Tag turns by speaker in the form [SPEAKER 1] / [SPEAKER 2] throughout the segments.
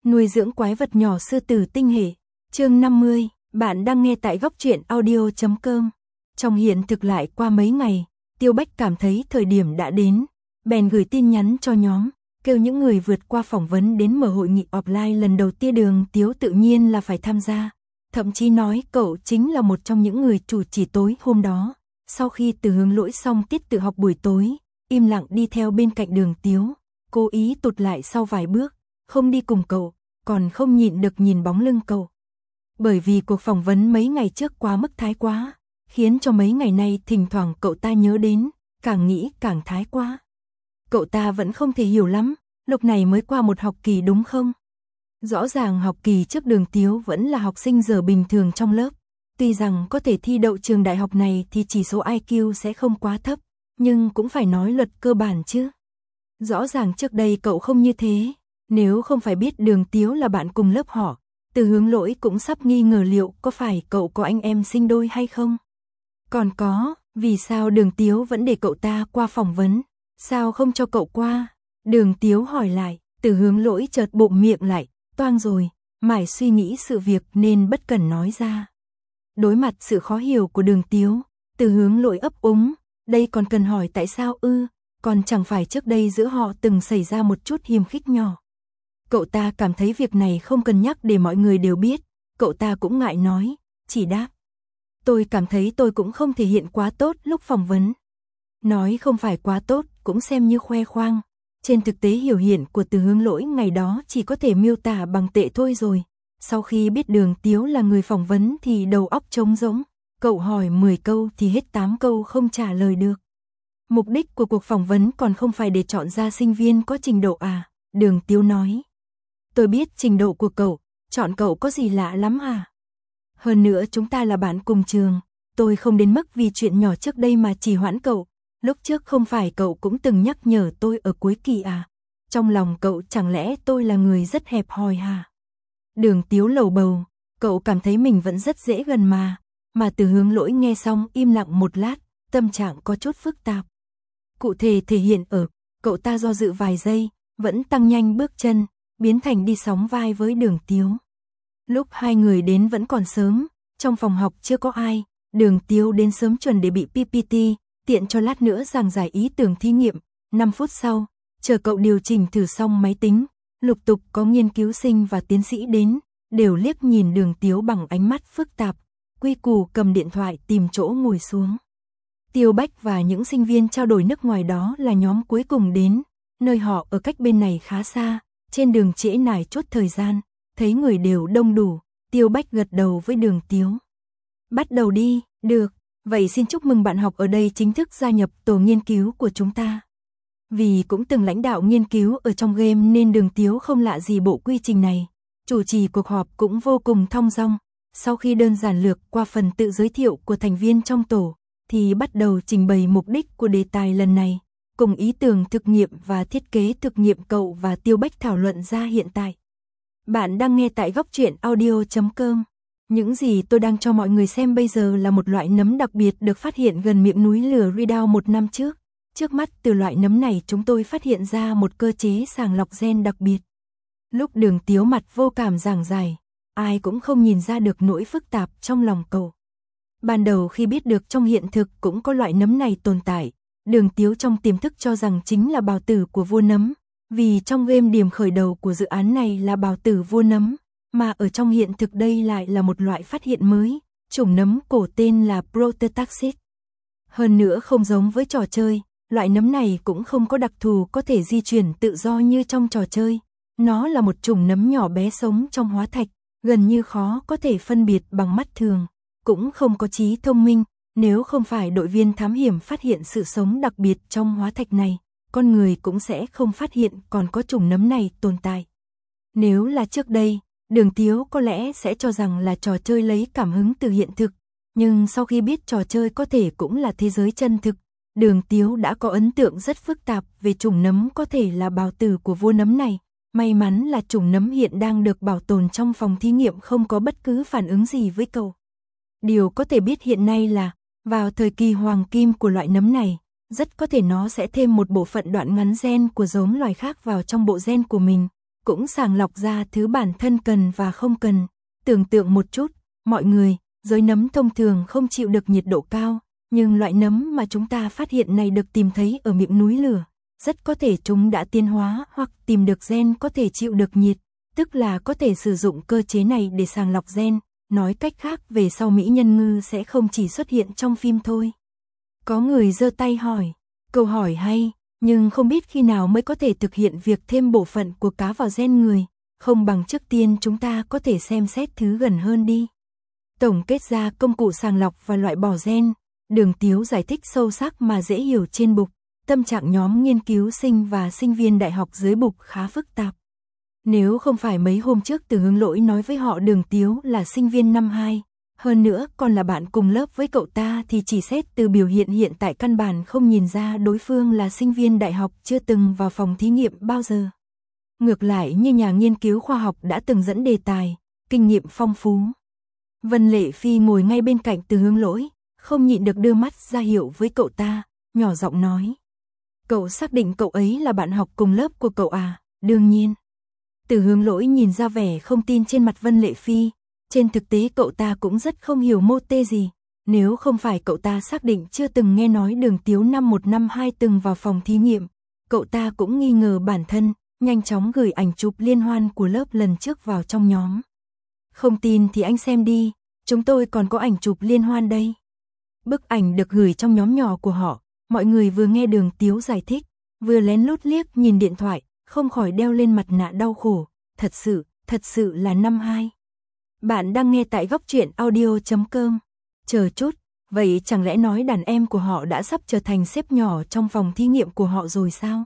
[SPEAKER 1] Nuôi dưỡng quái vật nhỏ sư tử tinh hệ. Chương 50, bạn đang nghe tại góc truyện audio.com. Trong hiện thực lại qua mấy ngày, Tiêu Bách cảm thấy thời điểm đã đến, bèn gửi tin nhắn cho nhóm, kêu những người vượt qua phỏng vấn đến mở hội nghị offline lần đầu tiên. Đường Tiếu tự nhiên là phải tham gia, thậm chí nói cậu chính là một trong những người chủ trì tối hôm đó. Sau khi Từ Hướng Lỗi xong tiết tự học buổi tối, im lặng đi theo bên cạnh Đường Tiếu, cố ý tụt lại sau vài bước, không đi cùng cậu, còn không nhịn được nhìn bóng lưng cậu. Bởi vì cuộc phỏng vấn mấy ngày trước quá mức thái quá, khiến cho mấy ngày nay thỉnh thoảng cậu ta nhớ đến, càng nghĩ càng thái quá. Cậu ta vẫn không thể hiểu lắm, lúc này mới qua một học kỳ đúng không? Rõ ràng học kỳ trước Đường Tiếu vẫn là học sinh giờ bình thường trong lớp. Tuy rằng có thể thi đậu trường đại học này thì chỉ số IQ sẽ không quá thấp, nhưng cũng phải nói luật cơ bản chứ. Rõ ràng trước đây cậu không như thế, nếu không phải biết Đường Tiếu là bạn cùng lớp họ, Từ Hướng Lỗi cũng sắp nghi ngờ liệu có phải cậu có anh em sinh đôi hay không. Còn có, vì sao Đường Tiếu vẫn để cậu ta qua phỏng vấn, sao không cho cậu qua? Đường Tiếu hỏi lại, Từ Hướng Lỗi chợt bụng miệng lại, toang rồi, mải suy nghĩ sự việc nên bất cần nói ra. Đối mặt sự khó hiểu của Đường Tiếu, Từ Hướng Lỗi ấp úng, đây còn cần hỏi tại sao ư, còn chẳng phải trước đây giữa họ từng xảy ra một chút hiềm khích nhỏ. Cậu ta cảm thấy việc này không cần nhắc để mọi người đều biết, cậu ta cũng ngại nói, chỉ đáp. Tôi cảm thấy tôi cũng không thể hiện quá tốt lúc phỏng vấn. Nói không phải quá tốt, cũng xem như khoe khoang. Trên thực tế hiểu hiện của Từ Hướng Lỗi ngày đó chỉ có thể miêu tả bằng tệ thôi rồi. Sau khi biết Đường Tiếu là người phỏng vấn thì đầu óc trống rỗng. Cậu hỏi 10 câu thì hết 8 câu không trả lời được. Mục đích của cuộc phỏng vấn còn không phải để chọn ra sinh viên có trình độ à? Đường Tiếu nói. Tôi biết trình độ của cậu, chọn cậu có gì lạ lắm à? Hơn nữa chúng ta là bạn cùng trường, tôi không đến mức vì chuyện nhỏ trước đây mà trì hoãn cậu. Lúc trước không phải cậu cũng từng nhắc nhở tôi ở cuối kỳ à? Trong lòng cậu chẳng lẽ tôi là người rất hẹp hòi hả? Đường Tiếu lầu bầu, cậu cảm thấy mình vẫn rất dễ gần mà Từ Hướng Lỗi nghe xong im lặng một lát, tâm trạng có chút phức tạp. Cụ thể thể hiện ở, cậu ta do dự vài giây, vẫn tăng nhanh bước chân, biến thành đi sóng vai với Đường Tiếu. Lúc hai người đến vẫn còn sớm, trong phòng học chưa có ai, Đường Tiếu đến sớm chuẩn để bị PPT, tiện cho lát nữa giảng giải ý tưởng thí nghiệm. 5 phút sau, chờ cậu điều chỉnh thử xong máy tính, lục tục có nghiên cứu sinh và tiến sĩ đến, đều liếc nhìn Đường Tiếu bằng ánh mắt phức tạp, quy củ cầm điện thoại tìm chỗ ngồi xuống. Tiêu Bách và những sinh viên trao đổi nước ngoài đó là nhóm cuối cùng đến, nơi họ ở cách bên này khá xa, trên đường trễ nải chút thời gian, thấy người đều đông đủ, Tiêu Bách gật đầu với Đường Tiếu. Bắt đầu đi, được, vậy xin chúc mừng bạn học ở đây chính thức gia nhập tổ nghiên cứu của chúng ta. Vì cũng từng lãnh đạo nghiên cứu ở trong game nên Đường Tiếu không lạ gì bộ quy trình này, chủ trì cuộc họp cũng vô cùng thong dong. Sau khi đơn giản lược qua phần tự giới thiệu của thành viên trong tổ, thì bắt đầu trình bày mục đích của đề tài lần này, cùng ý tưởng thực nghiệm và thiết kế thực nghiệm cậu và Tiêu Bách thảo luận ra hiện tại. Bạn đang nghe tại góc truyện audio.com. Những gì tôi đang cho mọi người xem bây giờ là một loại nấm đặc biệt được phát hiện gần miệng núi lửa Redoubt 1 năm trước. Trước mắt từ loại nấm này chúng tôi phát hiện ra một cơ chế sàng lọc gen đặc biệt. Lúc Đường Tiếu mặt vô cảm giảng giải, ai cũng không nhìn ra được nỗi phức tạp trong lòng cậu. Ban đầu khi biết được trong hiện thực cũng có loại nấm này tồn tại, Đường Tiếu trong tiềm thức cho rằng chính là bào tử của vua nấm, vì trong game điểm khởi đầu của dự án này là bào tử vua nấm, mà ở trong hiện thực đây lại là một loại phát hiện mới, chủng nấm cổ tên là Prototaxis. Hơn nữa không giống với trò chơi, loại nấm này cũng không có đặc thù có thể di chuyển tự do như trong trò chơi. Nó là một chủng nấm nhỏ bé sống trong hóa thạch, gần như khó có thể phân biệt bằng mắt thường, cũng không có trí thông minh. Nếu không phải đội viên thám hiểm phát hiện sự sống đặc biệt trong hóa thạch này, con người cũng sẽ không phát hiện còn có chủng nấm này tồn tại. Nếu là trước đây, Đường Tiếu có lẽ sẽ cho rằng là trò chơi lấy cảm hứng từ hiện thực, nhưng sau khi biết trò chơi có thể cũng là thế giới chân thực, Đường Tiếu đã có ấn tượng rất phức tạp về chủng nấm có thể là bào tử của vua nấm này. May mắn là chủng nấm hiện đang được bảo tồn trong phòng thí nghiệm không có bất cứ phản ứng gì với cậu. Điều có thể biết hiện nay là, vào thời kỳ hoàng kim của loại nấm này, rất có thể nó sẽ thêm một bộ phận đoạn ngắn gen của giống loài khác vào trong bộ gen của mình, cũng sàng lọc ra thứ bản thân cần và không cần. Tưởng tượng một chút, mọi người, giới nấm thông thường không chịu được nhiệt độ cao, nhưng loại nấm mà chúng ta phát hiện này được tìm thấy ở miệng núi lửa. Rất có thể chúng đã tiến hóa hoặc tìm được gen có thể chịu được nhiệt, tức là có thể sử dụng cơ chế này để sàng lọc gen. Nói cách khác, về sau Mỹ nhân ngư sẽ không chỉ xuất hiện trong phim thôi. Có người giơ tay hỏi, câu hỏi hay, nhưng không biết khi nào mới có thể thực hiện việc thêm bộ phận của cá vào gen người, không bằng trước tiên chúng ta có thể xem xét thứ gần hơn đi. Tổng kết ra công cụ sàng lọc và loại bỏ gen, Đường Tiếu giải thích sâu sắc mà dễ hiểu trên bục. Tâm trạng nhóm nghiên cứu sinh và sinh viên đại học dưới bục khá phức tạp. Nếu không phải mấy hôm trước Từ Hướng Lỗi nói với họ Đường Tiếu là sinh viên năm 2, hơn nữa còn là bạn cùng lớp với cậu ta, thì chỉ xét từ biểu hiện hiện tại căn bản không nhìn ra đối phương là sinh viên đại học chưa từng vào phòng thí nghiệm bao giờ. Ngược lại như nhà nghiên cứu khoa học đã từng dẫn đề tài, kinh nghiệm phong phú. Vân Lệ Phi ngồi ngay bên cạnh Từ Hướng Lỗi, không nhịn được đưa mắt ra hiệu với cậu ta, nhỏ giọng nói. Cậu xác định cậu ấy là bạn học cùng lớp của cậu à? Đương nhiên. Từ Hướng Lỗi nhìn ra vẻ không tin trên mặt Vân Lệ Phi. Trên thực tế cậu ta cũng rất không hiểu mô tê gì. Nếu không phải cậu ta xác định chưa từng nghe nói Đường Tiếu năm 1 năm 2 từng vào phòng thí nghiệm, cậu ta cũng nghi ngờ bản thân, nhanh chóng gửi ảnh chụp liên hoan của lớp lần trước vào trong nhóm. Không tin thì anh xem đi, chúng tôi còn có ảnh chụp liên hoan đây. Bức ảnh được gửi trong nhóm nhỏ của họ. Mọi người vừa nghe Đường Tiếu giải thích, vừa lén lút liếc nhìn điện thoại, không khỏi đeo lên mặt nạ đau khổ. Thật sự là năm 2. Bạn đang nghe tại góc truyện audio.com. Chờ chút, vậy chẳng lẽ nói đàn em của họ đã sắp trở thành sếp nhỏ trong phòng thí nghiệm của họ rồi sao?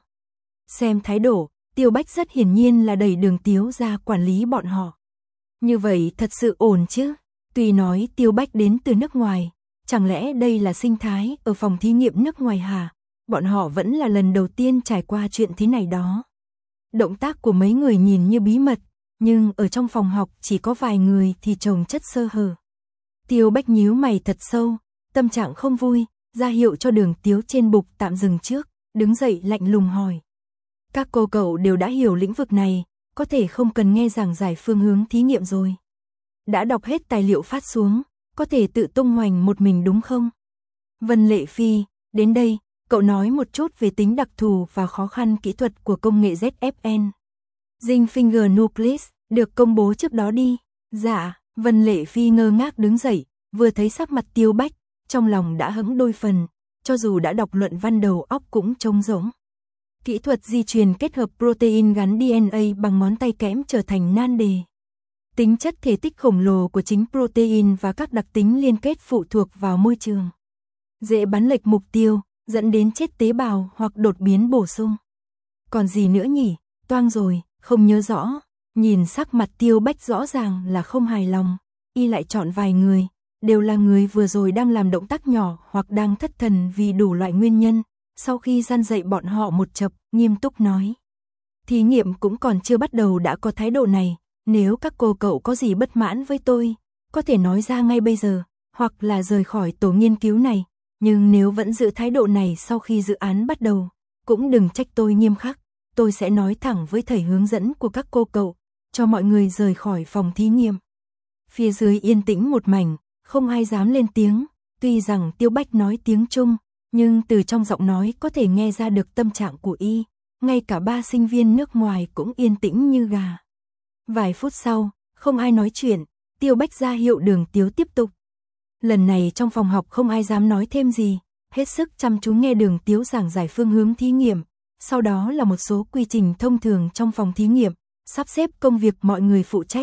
[SPEAKER 1] Xem thái độ, Tiêu Bách rất hiển nhiên là đẩy Đường Tiếu ra quản lý bọn họ. Như vậy thật sự ổn chứ? Tuy nói Tiêu Bách đến từ nước ngoài, chẳng lẽ đây là sinh thái ở phòng thí nghiệm nước ngoài hả? Bọn họ vẫn là lần đầu tiên trải qua chuyện thế này đó. Động tác của mấy người nhìn như bí mật, nhưng ở trong phòng học chỉ có vài người thì chồng chất sơ hở. Tiêu Bách nhíu mày thật sâu, tâm trạng không vui, ra hiệu cho Đường Tiếu trên bục tạm dừng trước, đứng dậy lạnh lùng hỏi. Các cô cậu đều đã hiểu lĩnh vực này, có thể không cần nghe giảng giải phương hướng thí nghiệm rồi. Đã đọc hết tài liệu phát xuống, có thể tự tung hoành một mình đúng không? Vân Lệ Phi, đến đây, cậu nói một chút về tính đặc thù và khó khăn kỹ thuật của công nghệ ZFN. Zinc Finger Nucleus, được công bố trước đó đi. Dạ, Vân Lệ Phi ngơ ngác đứng dậy, vừa thấy sắc mặt Tiêu Bách, trong lòng đã hững đôi phần, cho dù đã đọc luận văn đầu óc cũng trống rỗng. Kỹ thuật di truyền kết hợp protein gắn DNA bằng ngón tay kẽm trở thành nan đề. Tính chất thể tích khổng lồ của chính protein và các đặc tính liên kết phụ thuộc vào môi trường. Dễ bắn lệch mục tiêu, dẫn đến chết tế bào hoặc đột biến bổ sung. Còn gì nữa nhỉ? Toang rồi, không nhớ rõ. Nhìn sắc mặt Tiêu Bách rõ ràng là không hài lòng. Y lại chọn vài người, đều là người vừa rồi đang làm động tác nhỏ hoặc đang thất thần vì đủ loại nguyên nhân. Sau khi gian dạy bọn họ một chập, nghiêm túc nói. Thí nghiệm cũng còn chưa bắt đầu đã có thái độ này. Nếu các cô cậu có gì bất mãn với tôi, có thể nói ra ngay bây giờ, hoặc là rời khỏi tổ nghiên cứu này. Nhưng nếu vẫn giữ thái độ này sau khi dự án bắt đầu, cũng đừng trách tôi nghiêm khắc. Tôi sẽ nói thẳng với thầy hướng dẫn của các cô cậu, cho mọi người rời khỏi phòng thí nghiệm. Phía dưới yên tĩnh một mảnh, không ai dám lên tiếng. Tuy rằng Tiêu Bách nói tiếng Trung, nhưng từ trong giọng nói có thể nghe ra được tâm trạng của y. Ngay cả 3 sinh viên nước ngoài cũng yên tĩnh như gà. Vài phút sau, không ai nói chuyện, Tiêu Bách ra hiệu Đường Tiếu tiếp tục. Lần này trong phòng học không ai dám nói thêm gì, hết sức chăm chú nghe Đường Tiếu giảng giải phương hướng thí nghiệm, sau đó là một số quy trình thông thường trong phòng thí nghiệm, sắp xếp công việc mọi người phụ trách.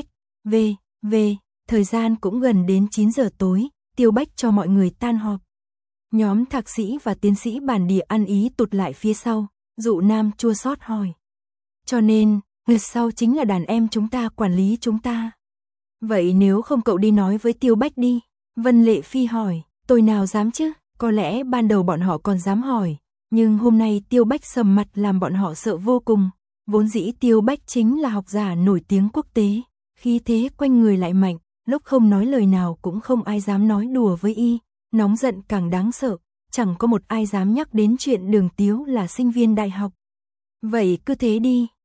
[SPEAKER 1] Thời gian cũng gần đến 9 giờ tối, Tiêu Bách cho mọi người tan họp. Nhóm thạc sĩ và tiến sĩ bản địa ăn ý tụt lại phía sau, Dụ Nam chua xót hỏi. Cho nên, người sau chính là đàn em chúng ta quản lý chúng ta. Vậy nếu không cậu đi nói với Tiêu Bách đi. Vân Lệ Phi hỏi, tôi nào dám chứ, có lẽ ban đầu bọn họ còn dám hỏi, nhưng hôm nay Tiêu Bách sầm mặt làm bọn họ sợ vô cùng. Vốn dĩ Tiêu Bách chính là học giả nổi tiếng quốc tế, khí thế quanh người lại mạnh, lúc không nói lời nào cũng không ai dám nói đùa với y, nóng giận càng đáng sợ, chẳng có một ai dám nhắc đến chuyện Đường Tiếu là sinh viên đại học. Vậy cứ thế đi,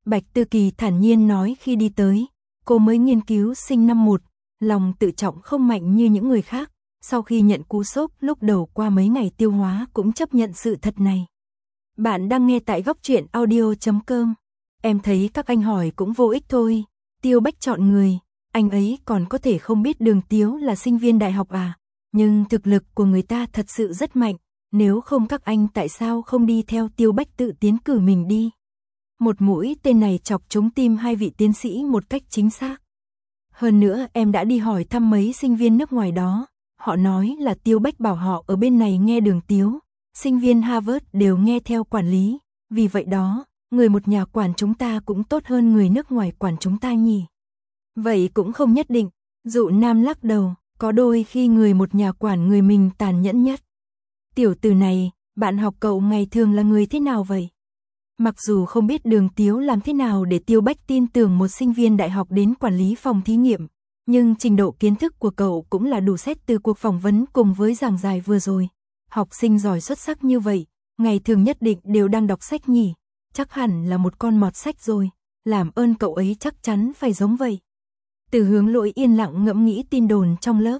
[SPEAKER 1] Bạch Tư Kỳ thản nhiên nói khi đi tới, cô mới nghiên cứu sinh năm 1, lòng tự trọng không mạnh như những người khác, sau khi nhận cú sốc lúc đầu qua mấy ngày tiêu hóa cũng chấp nhận sự thật này. Bạn đang nghe tại góc truyện audio.com. Em thấy các anh hỏi cũng vô ích thôi, Tiêu Bách chọn người, anh ấy còn có thể không biết Đường Tiếu là sinh viên đại học à, nhưng thực lực của người ta thật sự rất mạnh, nếu không các anh tại sao không đi theo Tiêu Bách tự tiến cử mình đi. Một mũi tên này chọc trúng tim hai vị tiến sĩ một cách chính xác. Hơn nữa em đã đi hỏi thăm mấy sinh viên nước ngoài đó, họ nói là Tiêu Bách bảo họ ở bên này nghe Đường Tiếu, sinh viên Harvard đều nghe theo quản lý, vì vậy đó, người một nhà quản chúng ta cũng tốt hơn người nước ngoài quản chúng ta nhỉ. Vậy cũng không nhất định, Dụ Nam lắc đầu, có đôi khi người một nhà quản người mình tàn nhẫn nhất. Tiểu tử này, bạn học cậu ngày thường là người thế nào vậy? Mặc dù không biết Đường Tiếu làm thế nào để Tiêu Bách tin tưởng một sinh viên đại học đến quản lý phòng thí nghiệm, nhưng trình độ kiến thức của cậu cũng là đủ xét từ cuộc phỏng vấn cùng với giảng giải vừa rồi. Học sinh giỏi xuất sắc như vậy, ngày thường nhất định đều đang đọc sách nhỉ, chắc hẳn là một con mọt sách rồi, làm ơn cậu ấy chắc chắn phải giống vậy. Từ Hướng Lỗi yên lặng ngẫm nghĩ tin đồn trong lớp,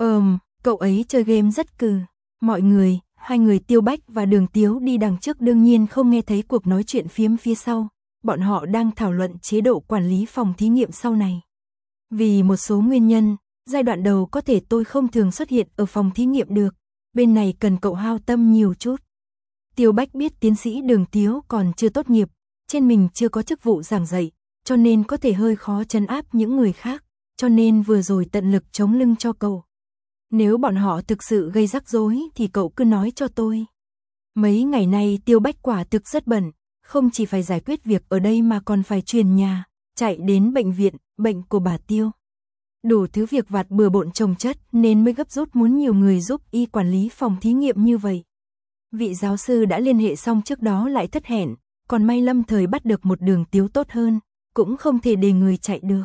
[SPEAKER 1] cậu ấy chơi game rất cừ, mọi người, hai người Tiêu Bách và Đường Tiếu đi đằng trước đương nhiên không nghe thấy cuộc nói chuyện phiếm phía sau, bọn họ đang thảo luận chế độ quản lý phòng thí nghiệm sau này. Vì một số nguyên nhân, giai đoạn đầu có thể tôi không thường xuất hiện ở phòng thí nghiệm được, bên này cần cậu hao tâm nhiều chút. Tiêu Bách biết tiến sĩ Đường Tiếu còn chưa tốt nghiệp, trên mình chưa có chức vụ giảng dạy, cho nên có thể hơi khó trấn áp những người khác, cho nên vừa rồi tận lực chống lưng cho cậu. Nếu bọn họ thực sự gây rắc rối thì cậu cứ nói cho tôi. Mấy ngày nay Tiêu Bách quả thực rất bận, không chỉ phải giải quyết việc ở đây mà còn phải truyền nhà, chạy đến bệnh viện, bệnh của bà Tiêu. Đủ thứ việc vặt bừa bộn chồng chất nên mới gấp rút muốn nhiều người giúp y quản lý phòng thí nghiệm như vậy. Vị giáo sư đã liên hệ xong trước đó lại thất hẹn, còn may lâm thời bắt được một Đường Tiếu tốt hơn, cũng không thể để người chạy được.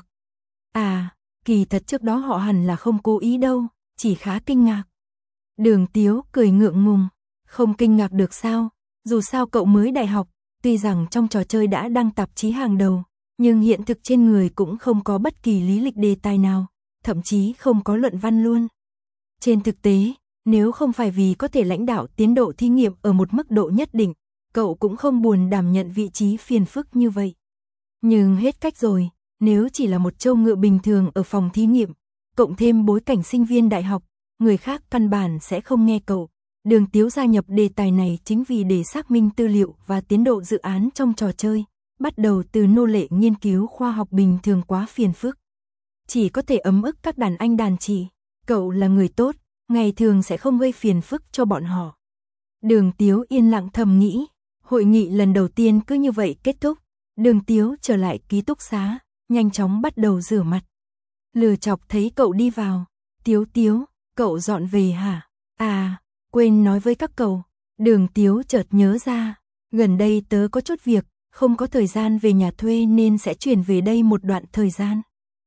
[SPEAKER 1] À, kỳ thật trước đó họ hẳn là không cố ý đâu, chỉ khá kinh ngạc. Đường Tiếu cười ngượng ngùng, không kinh ngạc được sao, dù sao cậu mới đại học, tuy rằng trong trò chơi đã đăng tạp chí hàng đầu, nhưng hiện thực trên người cũng không có bất kỳ lý lịch đề tài nào, thậm chí không có luận văn luôn. Trên thực tế, nếu không phải vì có thể lãnh đạo tiến độ thí nghiệm ở một mức độ nhất định, cậu cũng không buồn đảm nhận vị trí phiền phức như vậy. Nhưng hết cách rồi, nếu chỉ là một trâu ngựa bình thường ở phòng thí nghiệm, cộng thêm bối cảnh sinh viên đại học, người khác căn bản sẽ không nghe cậu. Đường Tiếu gia nhập đề tài này chính vì để xác minh tư liệu và tiến độ dự án trong trò chơi, bắt đầu từ nô lệ nghiên cứu khoa học bình thường quá phiền phức. Chỉ có thể ấm ức các đàn anh đàn chị, cậu là người tốt, ngày thường sẽ không gây phiền phức cho bọn họ. Đường Tiếu yên lặng thầm nghĩ, hội nghị lần đầu tiên cứ như vậy kết thúc, Đường Tiếu trở lại ký túc xá, nhanh chóng bắt đầu rửa mặt. Lừa Chọc thấy cậu đi vào, Tiếu, cậu dọn về hả? À, quên nói với các cậu. Đường Tiếu chợt nhớ ra, gần đây tớ có chút việc, không có thời gian về nhà thuê nên sẽ chuyển về đây một đoạn thời gian.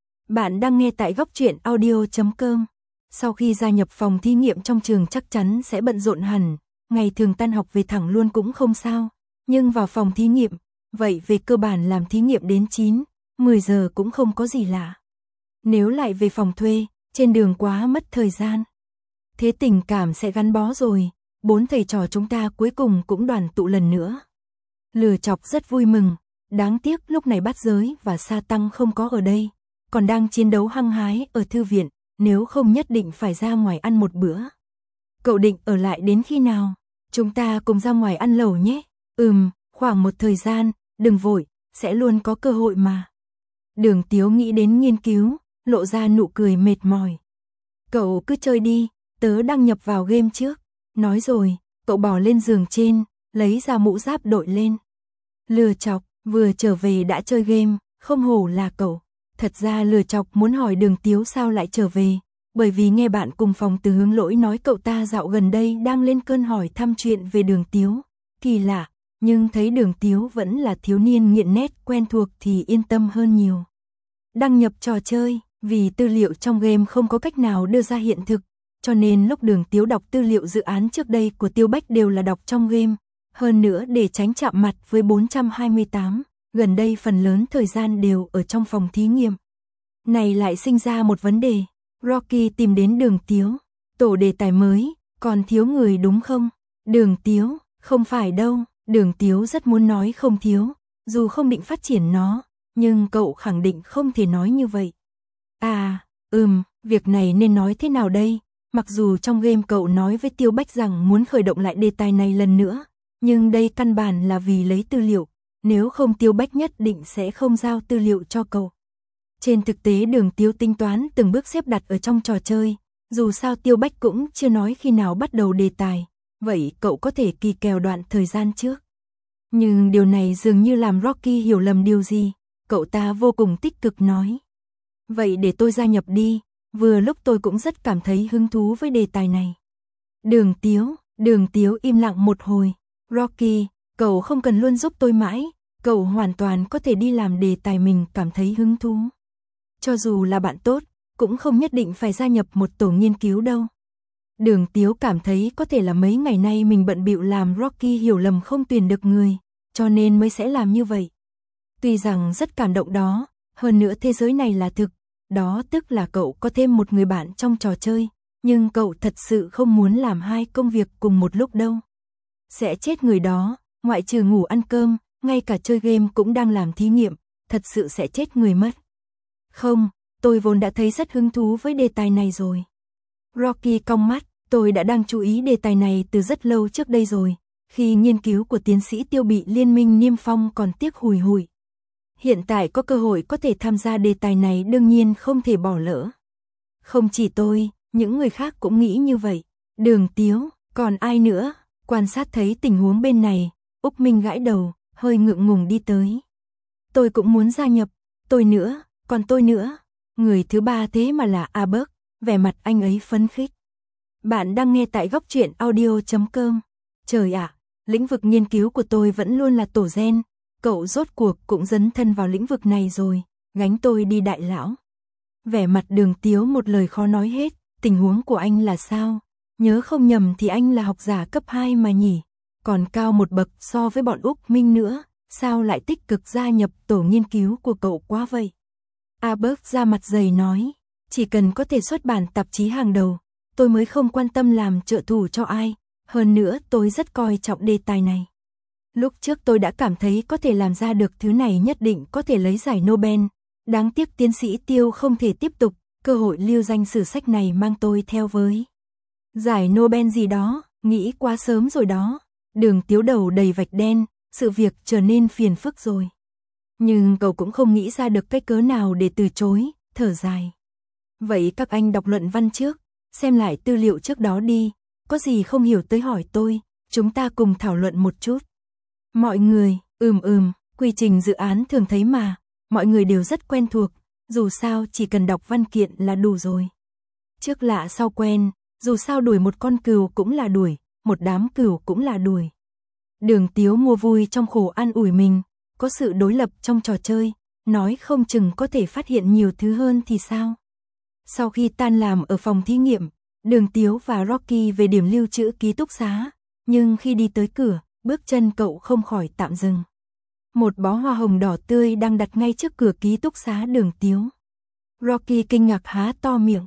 [SPEAKER 1] Bạn đang nghe tại góc truyện audio.com. Sau khi gia nhập phòng thí nghiệm trong trường chắc chắn sẽ bận rộn hẳn, ngày thường tan học về thẳng luôn cũng không sao, nhưng vào phòng thí nghiệm, vậy về cơ bản làm thí nghiệm đến 9, 10 giờ cũng không có gì lạ. Nếu lại về phòng thuê, trên đường quá mất thời gian. Thế tình cảm sẽ gắn bó rồi, 4 thầy trò chúng ta cuối cùng cũng đoàn tụ lần nữa. Lừa Chọc rất vui mừng, đáng tiếc lúc này Bát Giới và Sa Tăng không có ở đây, còn đang chiến đấu hăng hái ở thư viện, nếu không nhất định phải ra ngoài ăn một bữa. Cậu định ở lại đến khi nào? Chúng ta cùng ra ngoài ăn lẩu nhé. Khoảng một thời gian, đừng vội, sẽ luôn có cơ hội mà. Đường Tiếu nghĩ đến nghiên cứu, lộ ra nụ cười mệt mỏi. Cậu cứ chơi đi, tớ đăng nhập vào game trước. Nói rồi, cậu bỏ lên giường trên, lấy ra mũ giáp đội lên. Lừa Chọc, vừa trở về đã chơi game, không hổ là cậu. Thật ra Lừa Chọc muốn hỏi Đường Tiếu sao lại trở về, bởi vì nghe bạn cùng phòng Từ Hướng Lỗi nói cậu ta dạo gần đây đang lên cơn hỏi thăm chuyện về Đường Tiếu. Kỳ lạ, nhưng thấy Đường Tiếu vẫn là thiếu niên nghiện nét quen thuộc thì yên tâm hơn nhiều. Đăng nhập trò chơi, vì tư liệu trong game không có cách nào đưa ra hiện thực, cho nên lúc Đường Tiếu đọc tư liệu dự án trước đây của Tiêu Bách đều là đọc trong game. Hơn nữa để tránh chạm mặt với 428, gần đây phần lớn thời gian đều ở trong phòng thí nghiệm. Này lại sinh ra một vấn đề, Rocky tìm đến Đường Tiếu, tổ đề tài mới, còn thiếu người đúng không? Đường Tiếu, không phải đâu, Đường Tiếu rất muốn nói không thiếu, dù không định phát triển nó, nhưng cậu khẳng định không thể nói như vậy. À, việc này nên nói thế nào đây? Mặc dù trong game cậu nói với Tiêu Bách rằng muốn khởi động lại đề tài này lần nữa, nhưng đây căn bản là vì lấy tư liệu, nếu không Tiêu Bách nhất định sẽ không giao tư liệu cho cậu. Trên thực tế Đường Tiếu tính toán từng bước xếp đặt ở trong trò chơi, dù sao Tiêu Bách cũng chưa nói khi nào bắt đầu đề tài, vậy cậu có thể kỳ kèo đoạn thời gian trước. Nhưng điều này dường như làm Rocky hiểu lầm điều gì, cậu ta vô cùng tích cực nói. Vậy để tôi gia nhập đi, vừa lúc tôi cũng rất cảm thấy hứng thú với đề tài này. Đường Tiếu im lặng một hồi. Rocky, cậu không cần luôn giúp tôi mãi, cậu hoàn toàn có thể đi làm đề tài mình cảm thấy hứng thú. Cho dù là bạn tốt, cũng không nhất định phải gia nhập một tổ nghiên cứu đâu. Đường Tiếu cảm thấy có thể là mấy ngày nay mình bận bịu làm Rocky hiểu lầm không tuyển được người, cho nên mới sẽ làm như vậy. Tuy rằng rất cảm động đó, hơn nữa thế giới này là thực, đó tức là cậu có thêm một người bạn trong trò chơi, nhưng cậu thật sự không muốn làm hai công việc cùng một lúc đâu. Sẽ chết người đó, ngoại trừ ngủ ăn cơm, ngay cả chơi game cũng đang làm thí nghiệm, thật sự sẽ chết người mất. Không, tôi vốn đã thấy rất hứng thú với đề tài này rồi. Rocky cong mắt, tôi đã đang chú ý đề tài này từ rất lâu trước đây rồi, khi nghiên cứu của tiến sĩ Tiêu bị Liên minh niêm phong còn tiếc hùi hụi. Hiện tại có cơ hội có thể tham gia đề tài này đương nhiên không thể bỏ lỡ. Không chỉ tôi, những người khác cũng nghĩ như vậy. Đường Tiếu, còn ai nữa? Quan sát thấy tình huống bên này, Úc Minh gãi đầu, hơi ngượng ngùng đi tới. Tôi cũng muốn gia nhập, tôi nữa, còn tôi nữa. Người thứ ba thế mà là Albert, vẻ mặt anh ấy phấn khích. Bạn đang nghe tại góc truyện audio.com. Trời ạ, lĩnh vực nghiên cứu của tôi vẫn luôn là tổ gen. Cậu rốt cuộc cũng dấn thân vào lĩnh vực này rồi, gánh tôi đi đại lão. Vẻ mặt Đường Tiếu một lời khó nói hết, tình huống của anh là sao? Nhớ không nhầm thì anh là học giả cấp 2 mà nhỉ, còn cao một bậc so với bọn Úc Minh nữa, sao lại tích cực gia nhập tổ nghiên cứu của cậu quá vậy? Albert ra mặt dày nói, chỉ cần có thể xuất bản tạp chí hàng đầu, tôi mới không quan tâm làm trợ thủ cho ai, hơn nữa tôi rất coi trọng đề tài này. Lúc trước tôi đã cảm thấy có thể làm ra được thứ này nhất định có thể lấy giải Nobel, đáng tiếc tiến sĩ Tiêu không thể tiếp tục, cơ hội lưu danh sử sách này mang tôi theo với. Giải Nobel gì đó, nghĩ quá sớm rồi đó. Đường Tiếu đầu đầy vạch đen, sự việc trở nên phiền phức rồi. Nhưng cậu cũng không nghĩ ra được cái cớ nào để từ chối, thở dài. Vậy các anh đọc luận văn trước, xem lại tư liệu trước đó đi, có gì không hiểu tới hỏi tôi, chúng ta cùng thảo luận một chút. Mọi người, quy trình dự án thường thấy mà, mọi người đều rất quen thuộc, dù sao chỉ cần đọc văn kiện là đủ rồi. Trước lạ sau quen, dù sao đuổi một con cừu cũng là đuổi, một đám cừu cũng là đuổi. Đường Tiếu mua vui trong khổ an ủi mình, có sự đối lập trong trò chơi, nói không chừng có thể phát hiện nhiều thứ hơn thì sao. Sau khi tan làm ở phòng thí nghiệm, Đường Tiếu và Rocky về điểm lưu trữ ký túc xá, nhưng khi đi tới cửa, bước chân cậu không khỏi tạm dừng. Một bó hoa hồng đỏ tươi đang đặt ngay trước cửa ký túc xá Đường Tiếu. Rocky kinh ngạc há to miệng,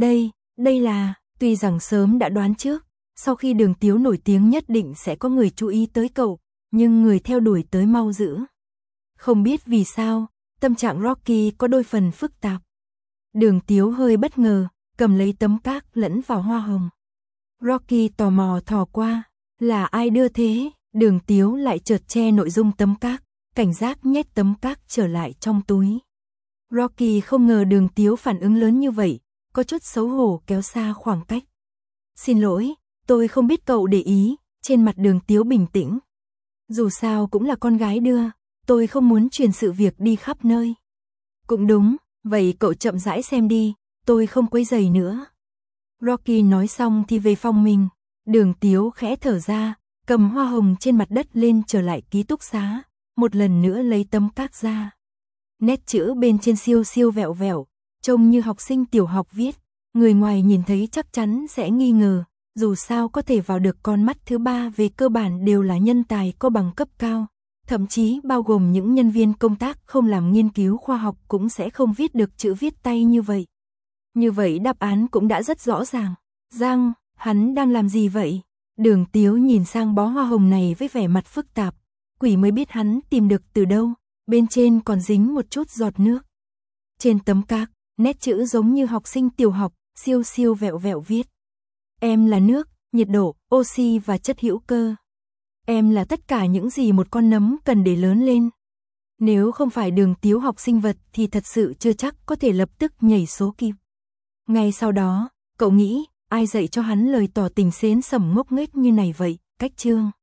[SPEAKER 1] đây là, tuy rằng sớm đã đoán trước, sau khi Đường Tiếu nổi tiếng nhất định sẽ có người chú ý tới cậu, nhưng người theo đuổi tới mau dữ. Không biết vì sao, tâm trạng Rocky có đôi phần phức tạp. Đường Tiếu hơi bất ngờ, cầm lấy tấm cát lẫn vào hoa hồng. Rocky tò mò thò qua, là ai đưa thế? Đường Tiếu lại chợt che nội dung tấm cát, cảnh giác nhét tấm cát trở lại trong túi. Rocky không ngờ Đường Tiếu phản ứng lớn như vậy, có chút xấu hổ kéo xa khoảng cách. Xin lỗi, tôi không biết cậu để ý, trên mặt Đường Tiếu bình tĩnh. Dù sao cũng là con gái đưa, tôi không muốn truyền sự việc đi khắp nơi. Cũng đúng, vậy cậu chậm rãi xem đi, tôi không quấy rầy nữa. Rocky nói xong thì về phòng mình, Đường Tiếu khẽ thở ra, cầm hoa hồng trên mặt đất lên trở lại ký túc xá, một lần nữa lấy tấm cát ra. Nét chữ bên trên siêu siêu vẹo vẹo, trông như học sinh tiểu học viết, người ngoài nhìn thấy chắc chắn sẽ nghi ngờ, dù sao có thể vào được con mắt thứ ba về cơ bản đều là nhân tài có bằng cấp cao, thậm chí bao gồm những nhân viên công tác không làm nghiên cứu khoa học cũng sẽ không viết được chữ viết tay như vậy. Như vậy đáp án cũng đã rất rõ ràng. Giang, hắn đang làm gì vậy? Đường Tiếu nhìn sang bó hoa hồng này với vẻ mặt phức tạp. Quỷ mới biết hắn tìm được từ đâu, bên trên còn dính một chút giọt nước. Trên tấm cạc, nét chữ giống như học sinh tiểu học, siêu siêu vẹo vẹo viết. Em là nước, nhiệt độ, oxy và chất hữu cơ. Em là tất cả những gì một con nấm cần để lớn lên. Nếu không phải Đường Tiếu học sinh vật thì thật sự chưa chắc có thể lập tức nhảy số kịp. Ngay sau đó, cậu nghĩ, ai dạy cho hắn lời tỏ tình xến sẩm ngốc nghếch như này vậy, cách chương.